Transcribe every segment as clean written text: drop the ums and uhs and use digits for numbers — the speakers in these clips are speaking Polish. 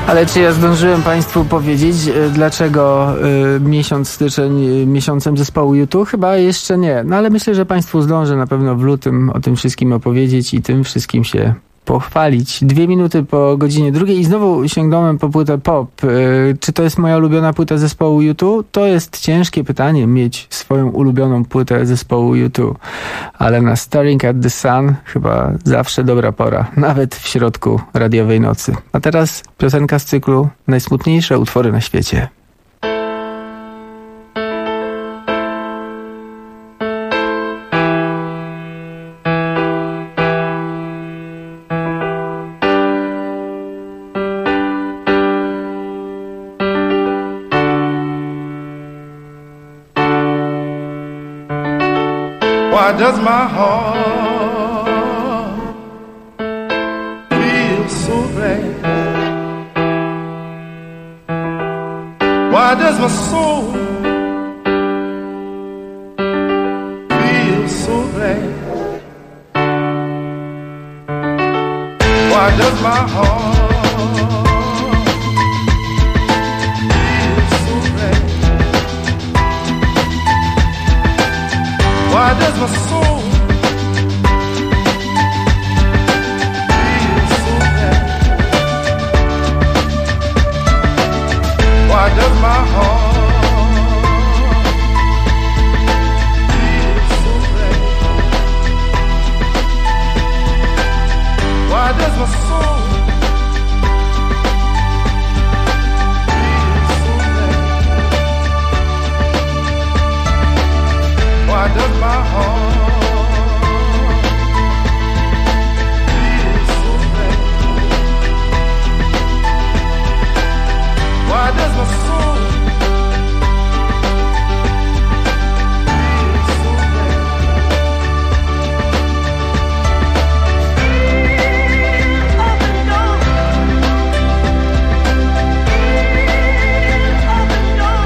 Ale czy ja zdążyłem Państwu powiedzieć, dlaczego miesiąc styczeń miesiącem zespołu U2? Chyba jeszcze nie. No ale myślę, że Państwu zdążę na pewno w lutym o tym wszystkim opowiedzieć i tym wszystkim się pochwalić. 2 minuty po godzinie 2 i znowu sięgnąłem po płytę pop. Czy to jest moja ulubiona płyta zespołu U2? To jest ciężkie pytanie, mieć swoją ulubioną płytę zespołu U2. Ale na Staring at the Sun chyba zawsze dobra pora, nawet w środku radiowej nocy. A teraz piosenka z cyklu Najsmutniejsze utwory na świecie. Why does my heart feel so bad? Why does my soul feel so bad? Why does my heart feel so bad? Why does my soul feel so bad? Why does my heart feel so bad? Why does my soul feel so bad? Why does my heart feel so bad? Why does my soul feel so bad? Up and down, up and down.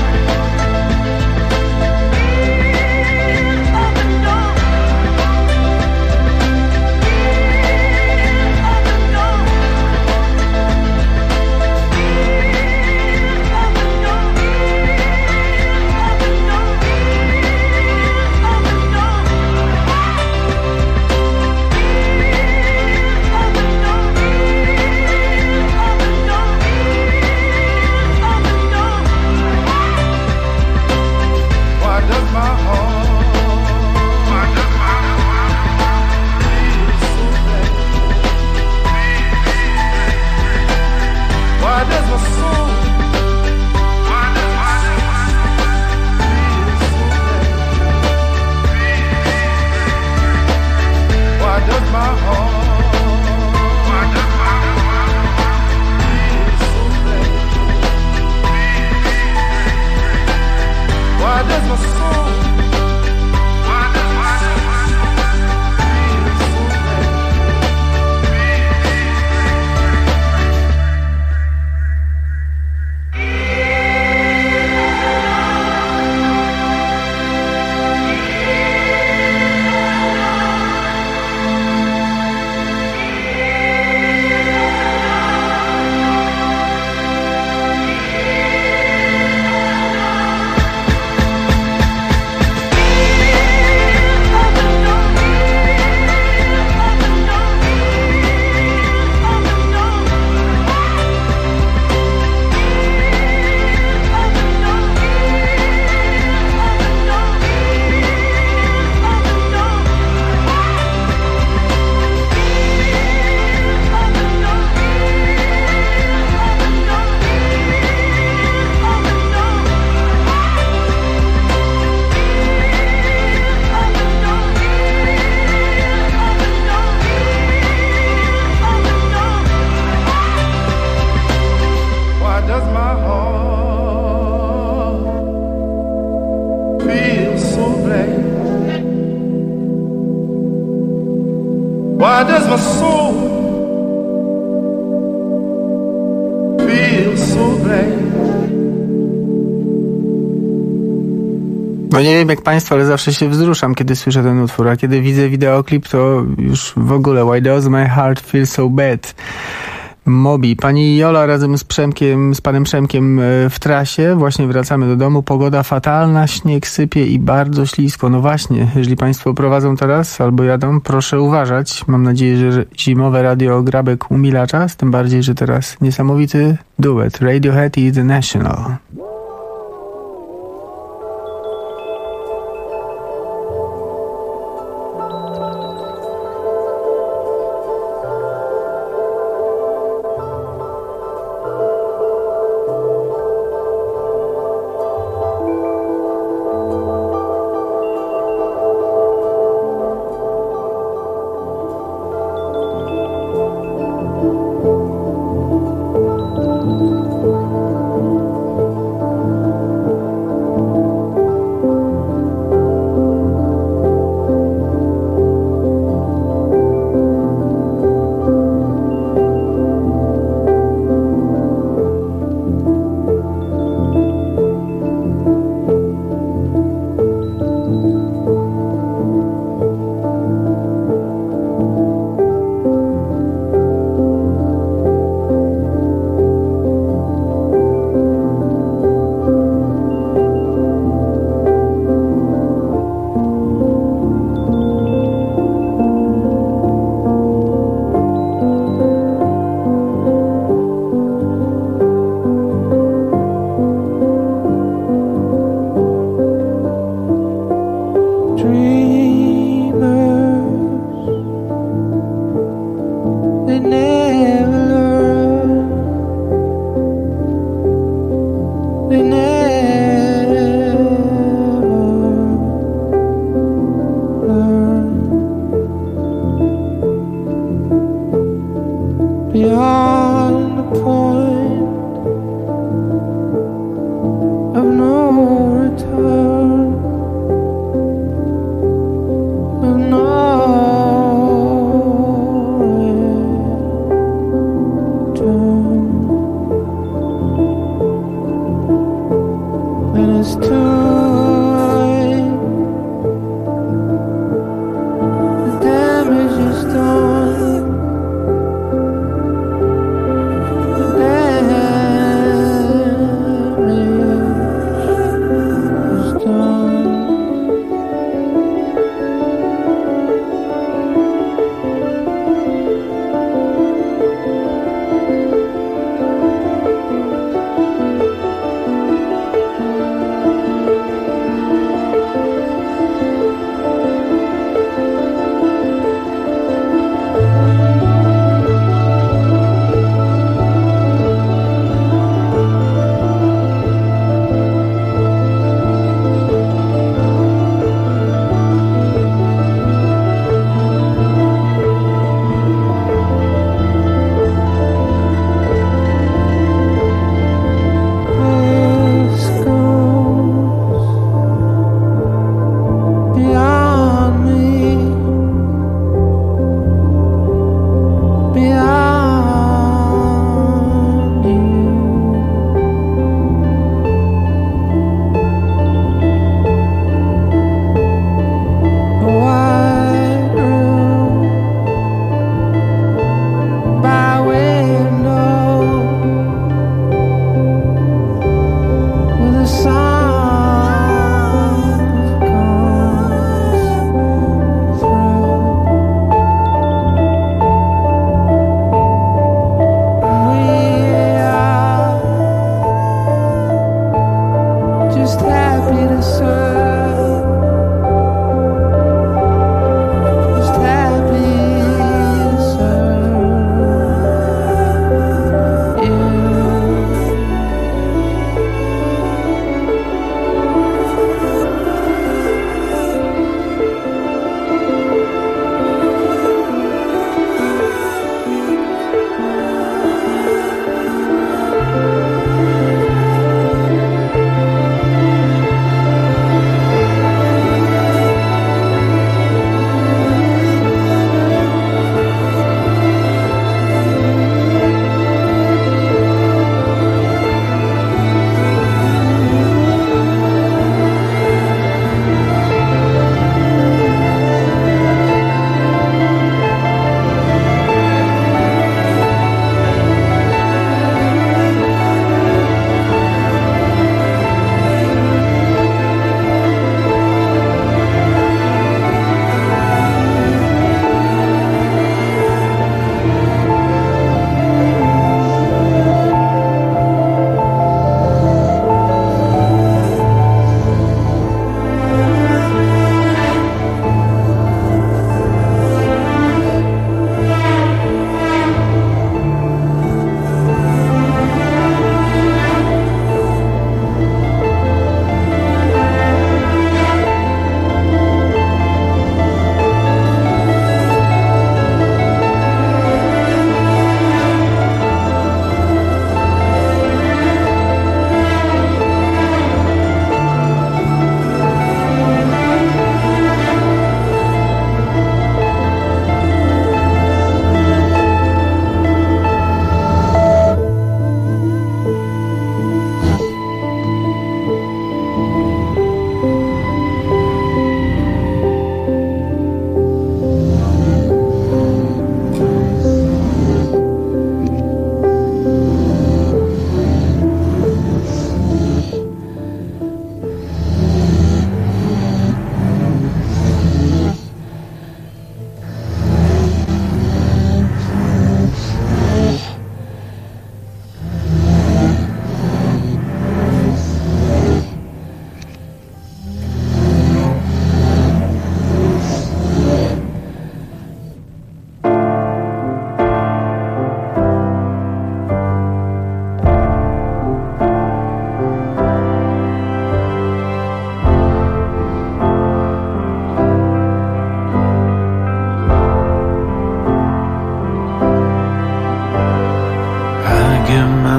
Why does my soul feel so bad? No nie wiem jak Państwo, ale zawsze się wzruszam, kiedy słyszę ten utwór, a kiedy widzę wideoklip, to już w ogóle Why does my heart feel so bad? Mobi. Pani Jola razem z Przemkiem, z panem Przemkiem w trasie. Właśnie wracamy do domu. Pogoda fatalna, śnieg sypie i bardzo ślisko. No właśnie, jeżeli państwo prowadzą teraz albo jadą, proszę uważać. Mam nadzieję, że zimowe radio Grabek umila czas, tym bardziej, że teraz niesamowity duet Radiohead i The National. The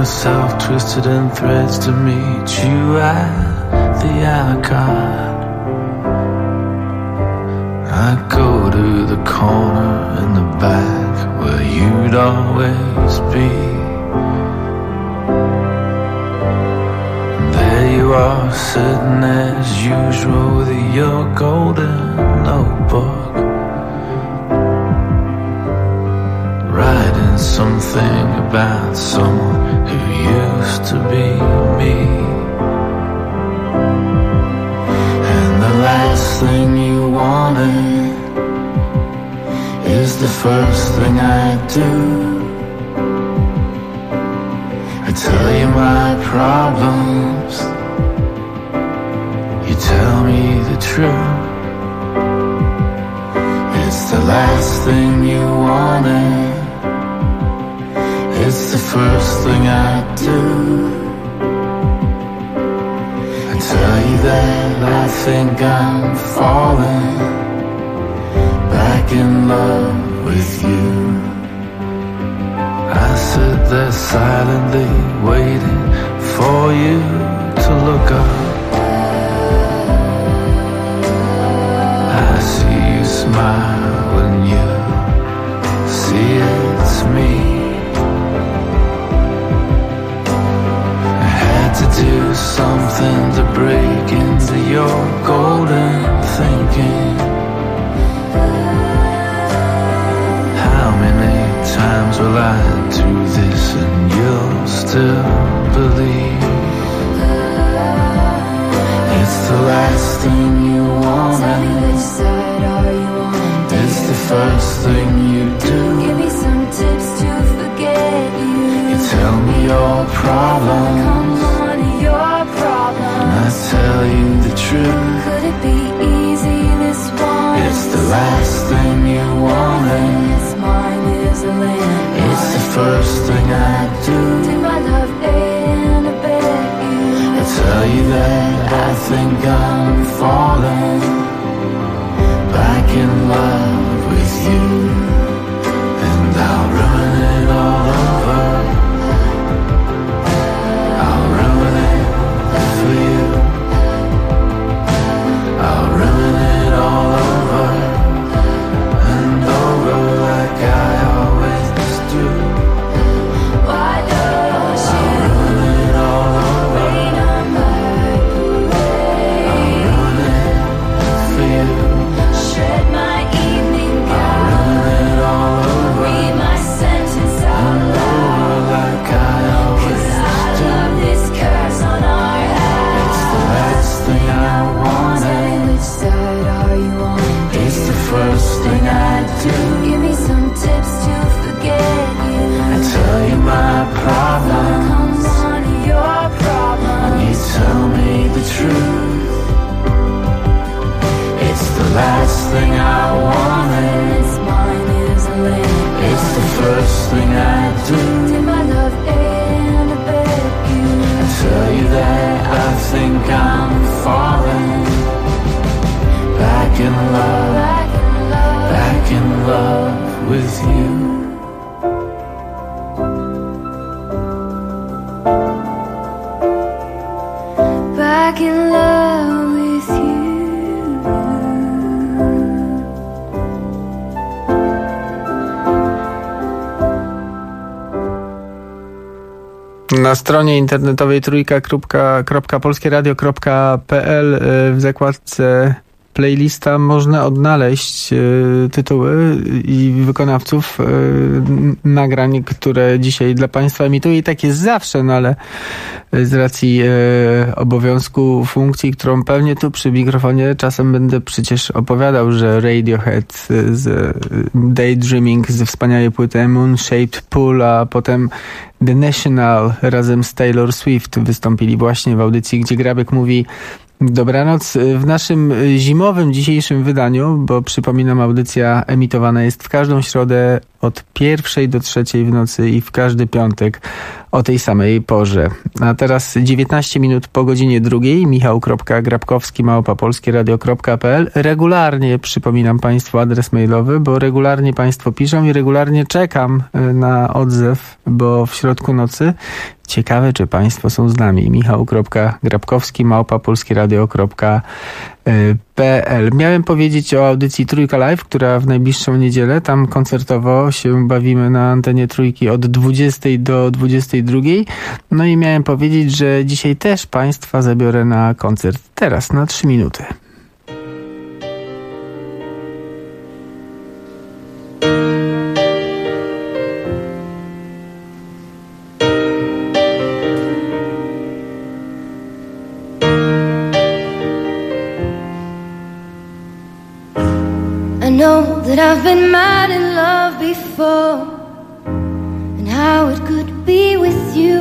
myself twisted in threads to meet you at the Icon. I go to the corner in the back where you'd always be. There you are, sitting as usual with your golden notebook, writing something about someone who used to be me. And the last thing you wanted is the first thing I do. I tell you my problems, you tell me the truth. It's the last thing you wanted, it's the first thing I do. I tell you that I think I'm falling back in love with you. I sit there silently waiting for you to look up. I see you smile when you see it's me. I had to do something to break into your golden thinking. How many times will I do this and you'll still believe? It's the last thing you want, tell me which side are you on? it's the first thing you do. Give me some tips to forget you. You tell me your problem, Come on, your problem. and I tell you the truth. Could it be easy this one? It's the last thing you wanted, It's mine is a land. it's the first thing I do. Did my love and abet you? I tell you that I think I'm falling back in love with you, and I'll ruin it all over. I'll ruin it for you. I'll ruin it all over and over like I always do. Why don't I'll you ruin it all over. rain on my parade? Ruin it for you. Shred my evening I'll gown. ruin it all over. Read my sentence out loud. Like I always 'Cause I do. love this curse on our house. It's the last thing I Tell me wanted, which side are you on? it's the first thing I do. Give me some tips to forget you. I tell you my problem, Come on, your problem. you tell me the truth. It's the last thing I wanted, It's mine is a land. it's the first thing I do. Did my love and abet you? I tell you that I think I'm falling back in love, Back in love. back in love with you. Back in love with you. Na stronie internetowej trójka.polskieradio.pl w zakładce playlista można odnaleźć tytuły i wykonawców nagrań, które dzisiaj dla Państwa emituję. I tak jest zawsze, no ale z racji obowiązku funkcji, którą pewnie tu przy mikrofonie czasem będę przecież opowiadał, że Radiohead z Daydreaming ze wspaniałej płyty Moon Shaped Pool, a potem The National razem z Taylor Swift wystąpili właśnie w audycji, gdzie Grabek mówi dobranoc. W naszym zimowym dzisiejszym wydaniu, bo przypominam, audycja emitowana jest w każdą środę od 1 do 3 w nocy i w każdy piątek o tej samej porze. A teraz 19 minut po godzinie 2. michał.grabkowski@polskieradio.pl. Regularnie przypominam Państwu adres mailowy, bo regularnie Państwo piszą i regularnie czekam na odzew, bo w środku nocy ciekawe, czy Państwo są z nami. michał.grabkowski@polskieradio.pl. Miałem powiedzieć o audycji Trójka Live, która w najbliższą niedzielę, tam koncertowo się bawimy na antenie Trójki od 20 do 22. No i miałem powiedzieć, że dzisiaj też Państwa zabiorę na koncert. Teraz na 3 minuty. I know that I've been mad in love before, and how it could be with you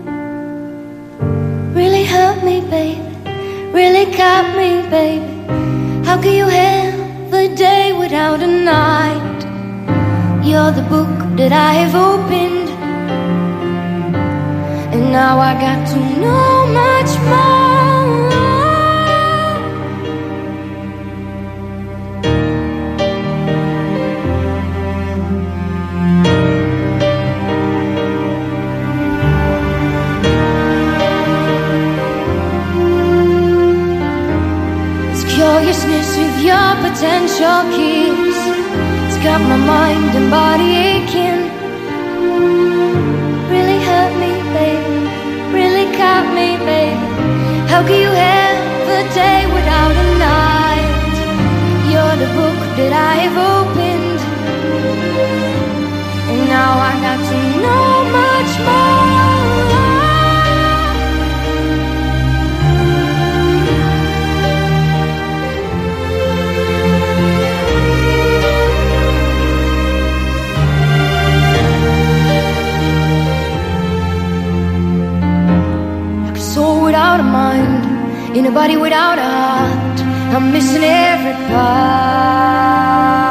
really hurt me, baby, really caught me, baby. How can you have a day without a night? You're the book that I have opened, and now I got to know much more. Curiousness of your potential kiss, it's got my mind and body aching. Really hurt me, baby, really caught me, baby. How can you have a day without a night? You're the book that I have opened, and now I got to know much more. Without a mind, in a body without a heart, I'm missing every part.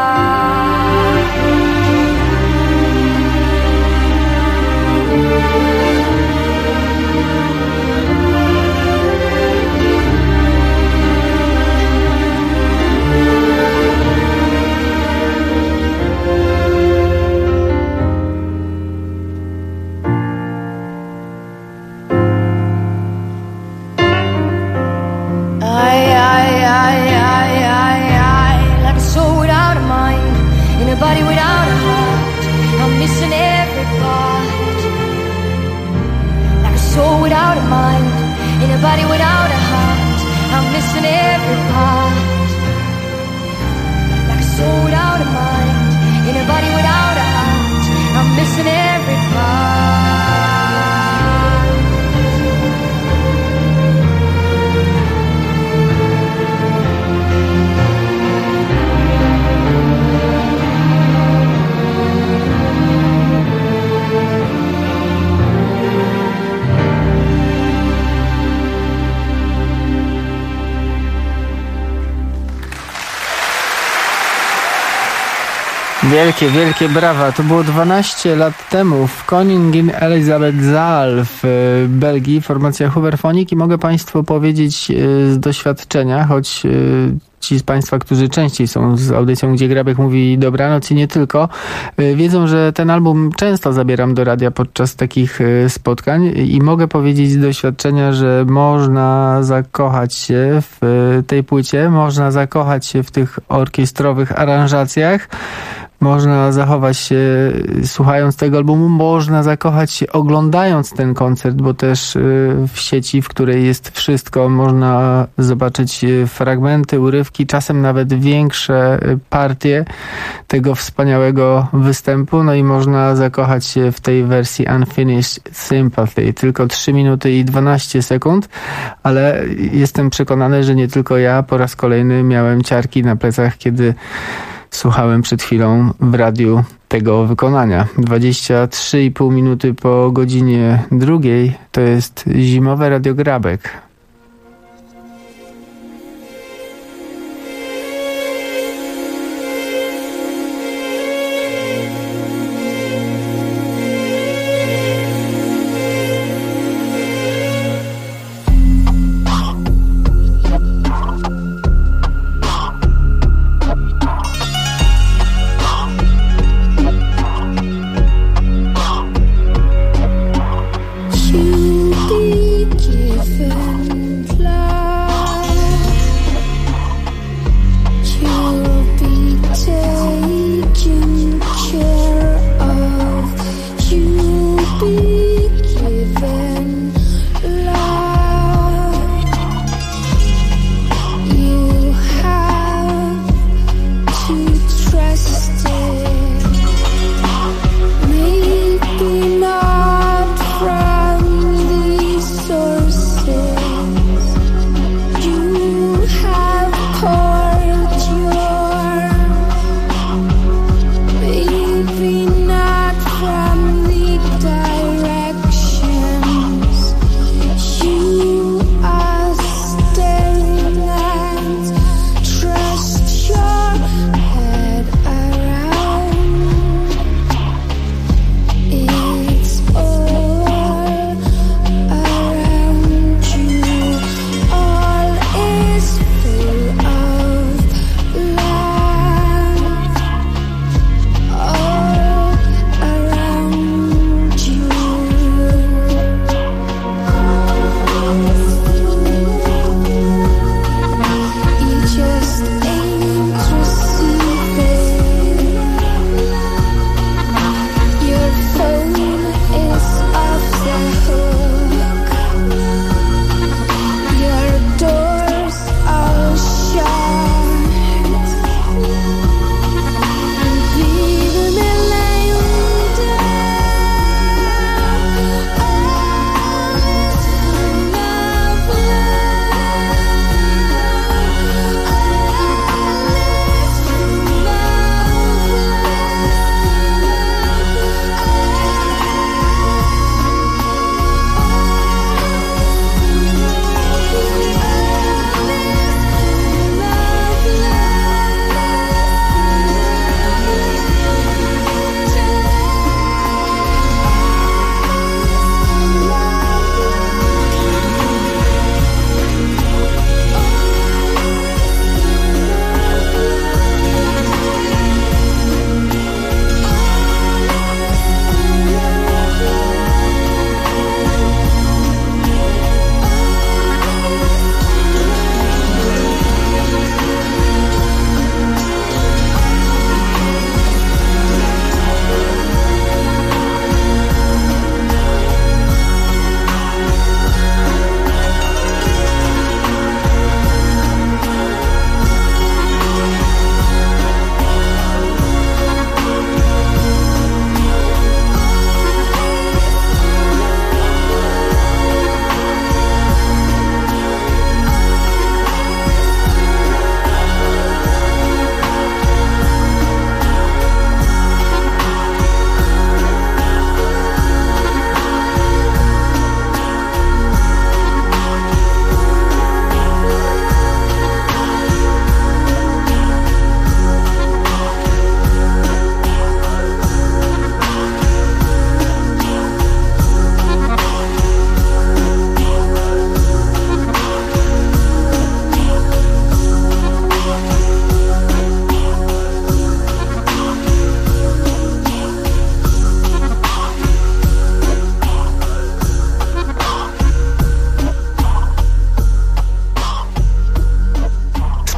Body without a heart, I'm missing every part. Like a soul without a mind, in a body without a heart, I'm missing every part. Like a soul without a mind, in a body without a heart, I'm missing every part. Wielkie, wielkie brawa. To było 12 lat temu w Koningin Elisabethzaal w Belgii, formacja Hooverphonic, i mogę Państwu powiedzieć z doświadczenia, choć ci z Państwa, którzy częściej są z audycją, gdzie Grabek mówi dobranoc i nie tylko, wiedzą, że ten album często zabieram do radia podczas takich spotkań i mogę powiedzieć z doświadczenia, że można zakochać się w tej płycie, można zakochać się w tych orkiestrowych aranżacjach, można zachować się słuchając tego albumu, można zakochać się oglądając ten koncert, bo też w sieci, w której jest wszystko, można zobaczyć fragmenty, urywki, czasem nawet większe partie tego wspaniałego występu. No i można zakochać się w tej wersji Unfinished Sympathy. Tylko 3 minuty i 12 sekund, ale jestem przekonany, że nie tylko ja po raz kolejny miałem ciarki na plecach, kiedy słuchałem przed chwilą w radiu tego wykonania. 23,5 minuty po godzinie 2 to jest zimowe Radio Grabek.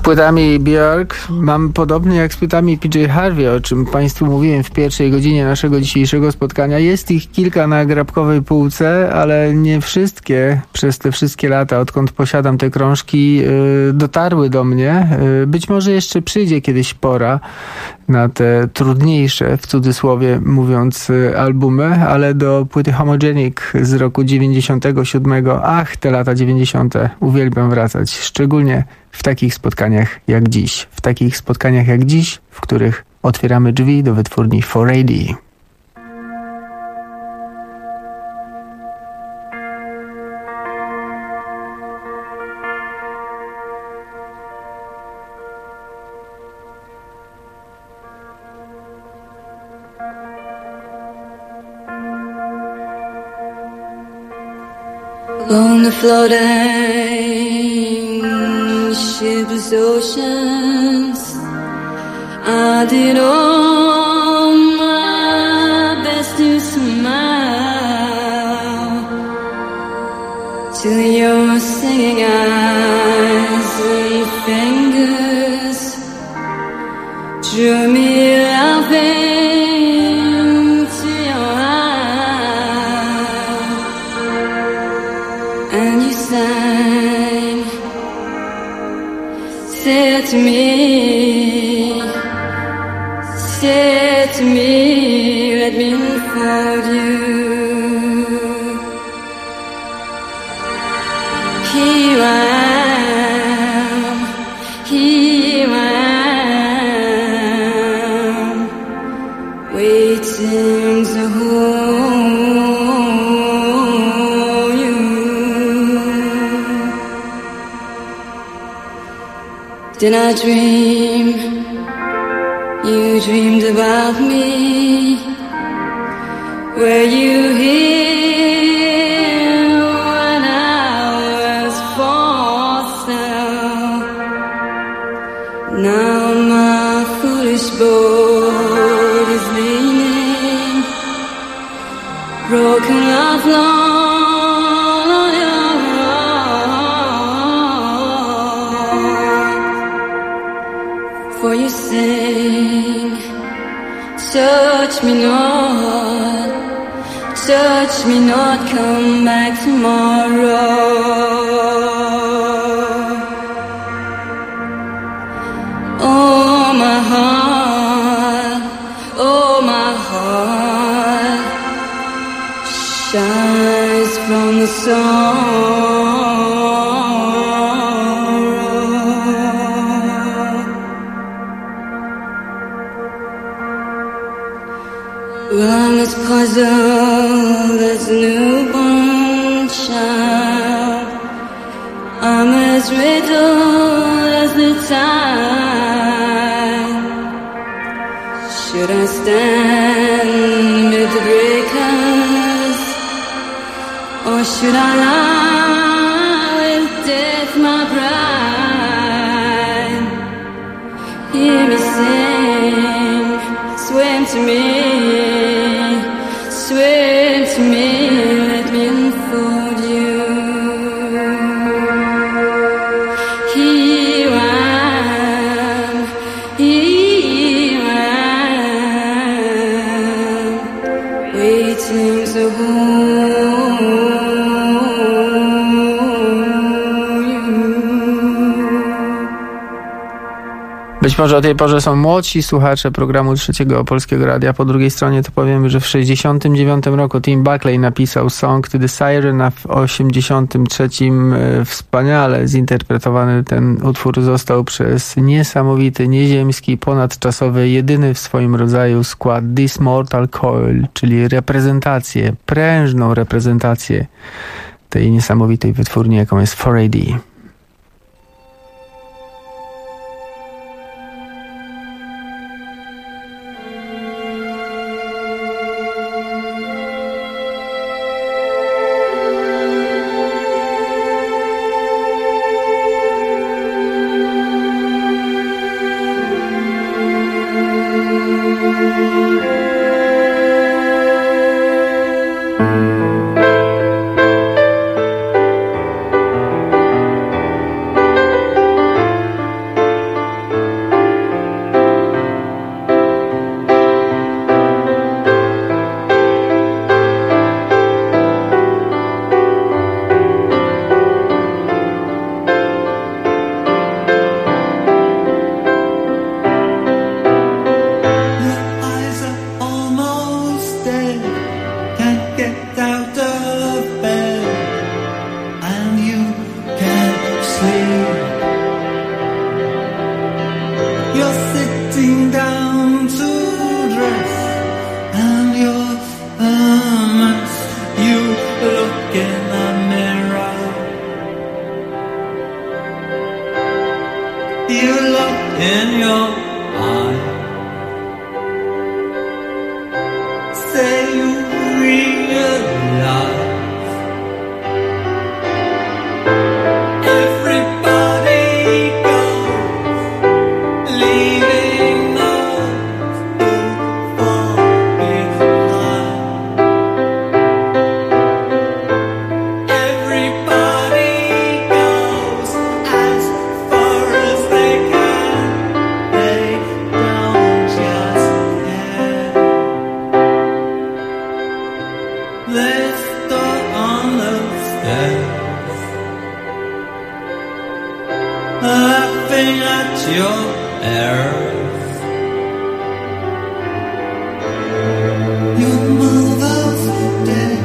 płytami Björk mam podobnie jak z płytami PJ Harvey, o czym Państwu mówiłem w pierwszej godzinie naszego dzisiejszego spotkania. Jest ich kilka na grabkowej półce, ale nie wszystkie przez te wszystkie lata, odkąd posiadam te krążki, dotarły do mnie. Być może jeszcze przyjdzie kiedyś pora na te trudniejsze, w cudzysłowie mówiąc, albumy, ale do płyty Homogenic z roku 97, ach, te lata 90. uwielbiam wracać, szczególnie w takich spotkaniach jak dziś. W takich spotkaniach jak dziś, w których otwieramy drzwi do wytwórni 4AD. On the floating shipless oceans, I did all my best to smile till your singing eyes and fingers drew me laughing to your eyes, and you sang, said to me, let me unfold you. Here I am, waiting to hold you. Did I dream? You dreamed about me. Were you here when I was for sale? Now my foolish boat is leaning, broken off long on your road. For you sing, touch me not, come back tomorrow. Oh my heart shines from the sorrow. Well, I'm as puzzled as a newborn child. I'm as riddled as the tide. Should I stand with the breakers, or should I lie with death, my bride? Hear me sing, swim to me, let me unfold you. Here I am, waiting to hold you. Być może o tej porze są młodsi słuchacze programu Trzeciego Polskiego Radia. Po drugiej stronie to powiemy, że w 1969 roku Tim Buckley napisał Song to the Siren, a w 1983 wspaniale zinterpretowany ten utwór został przez niesamowity, nieziemski, ponadczasowy, jedyny w swoim rodzaju skład This Mortal Coil, czyli reprezentację, prężną reprezentację tej niesamowitej wytwórni, jaką jest 4AD. look in the mirror. You look in your eye. Say you realize everybody goes, leaving those who fall behind. Everybody goes as far as they can. They don't just care. They start on the stairs, laughing at your errors. Your mother's dead.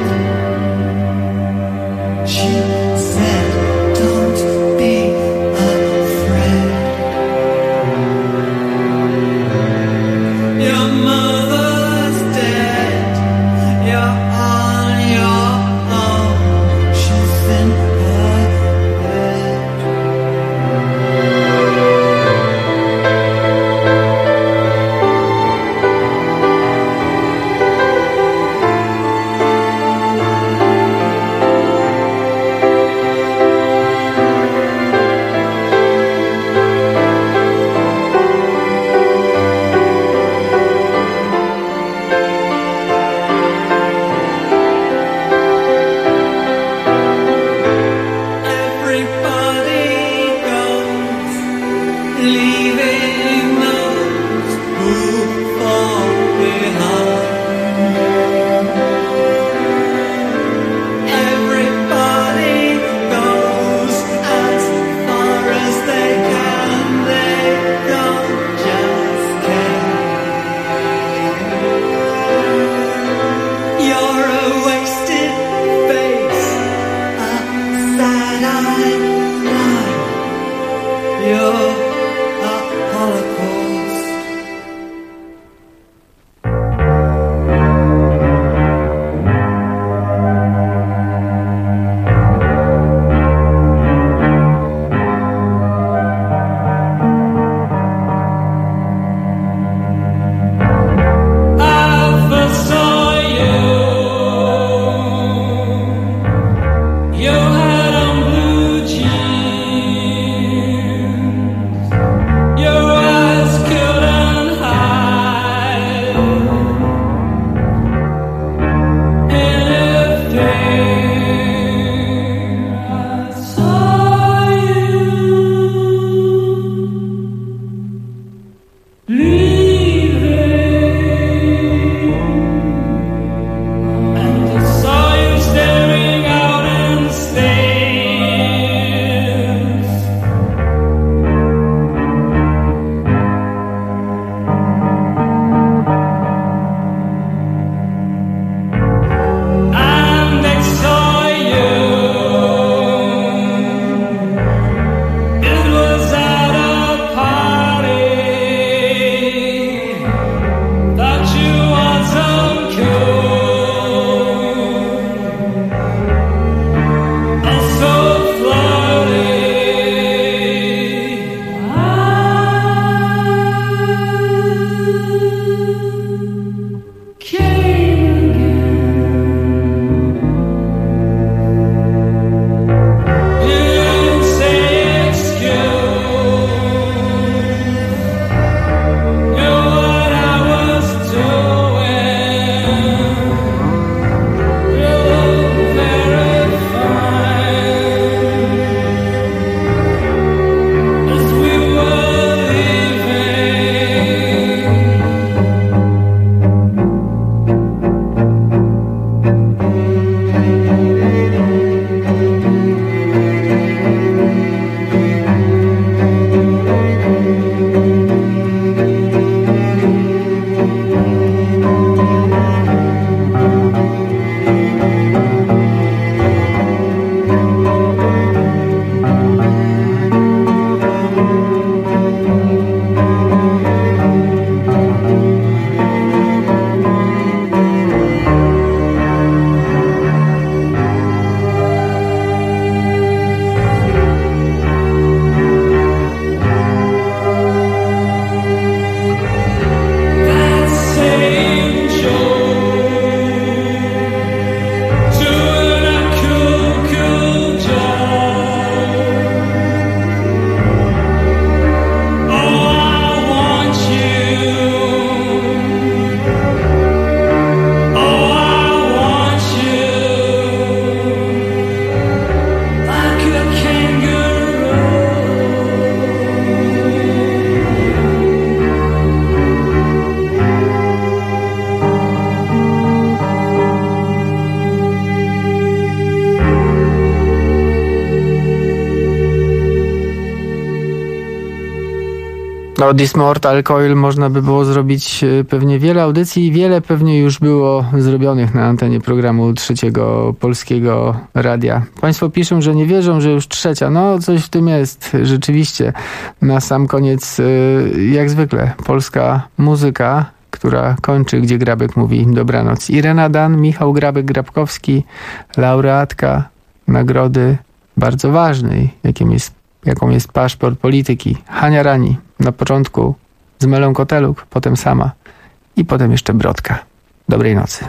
She said, don't be afraid. Your mother's dead. You're on your own. She's in her bed. No, This Mortal Coil można by było zrobić pewnie wiele audycji i wiele pewnie już było zrobionych na antenie programu Trzeciego Polskiego Radia. Państwo piszą, że nie wierzą, że już trzecia. No, coś w tym jest. Rzeczywiście. Na sam koniec, jak zwykle, polska muzyka, która kończy, gdzie Grabek mówi dobranoc. Irena Dan, Michał Grabek-Grabkowski, laureatka nagrody bardzo ważnej, jaką jest paszport polityki. Hania Rani. Na początku z Melą Koteluk, potem sama i potem jeszcze Brodka. Dobrej nocy.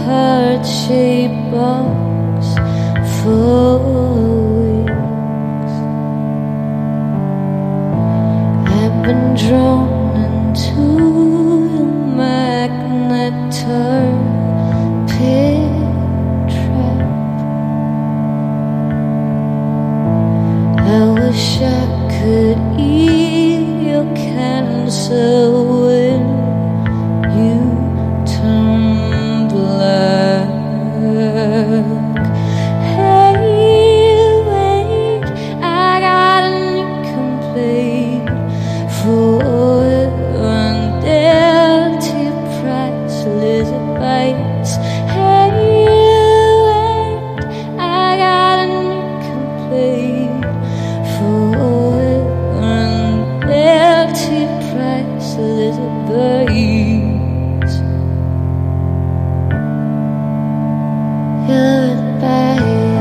heart-shaped box for weeks. I've been drawn into your magnet pit trap. I wish I could eat your cancer when you turn black. Hey, wait, I got a new complaint for an empty priceless bites. Hey, wait, I got a new complaint for an empty priceless bites. Goodbyes.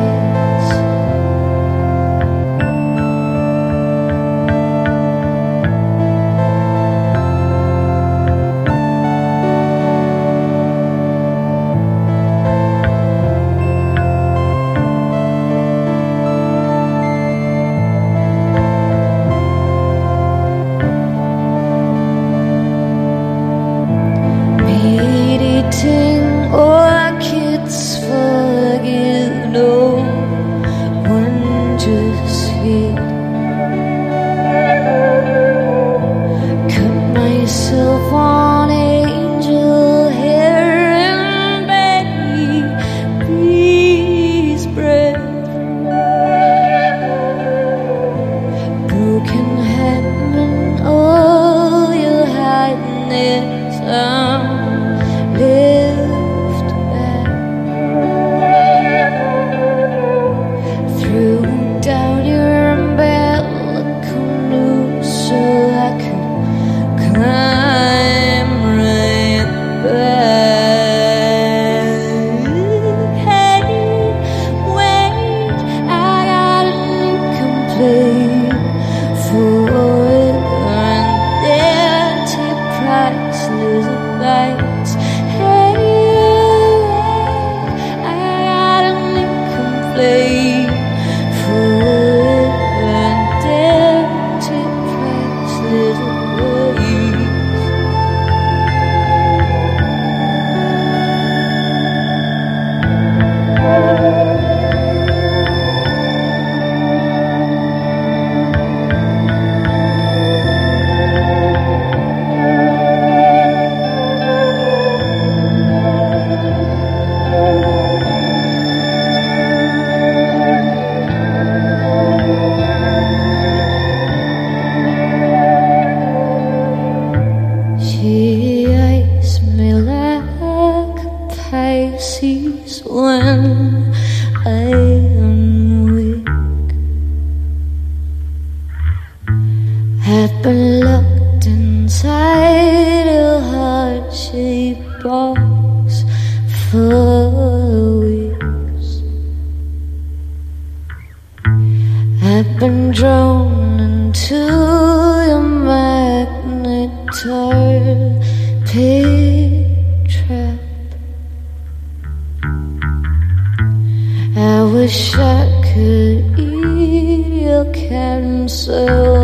Meat-eating orchids forgive no one just yet. Cut myself on angel hair and baby's breath. Broken heaven, all your highness, lift back. Threw down your umbilical noose so I could climb right back. Hey, wait, I got a new complaint for an empty priceless bites. Hey, I got a new complaint for an empty priceless bites. She eyes me like a Pisces when I am weak. I've been locked inside a heart-shaped box for weeks. I've been drawn into your magnetar pit trap. I wish I could eat your cancer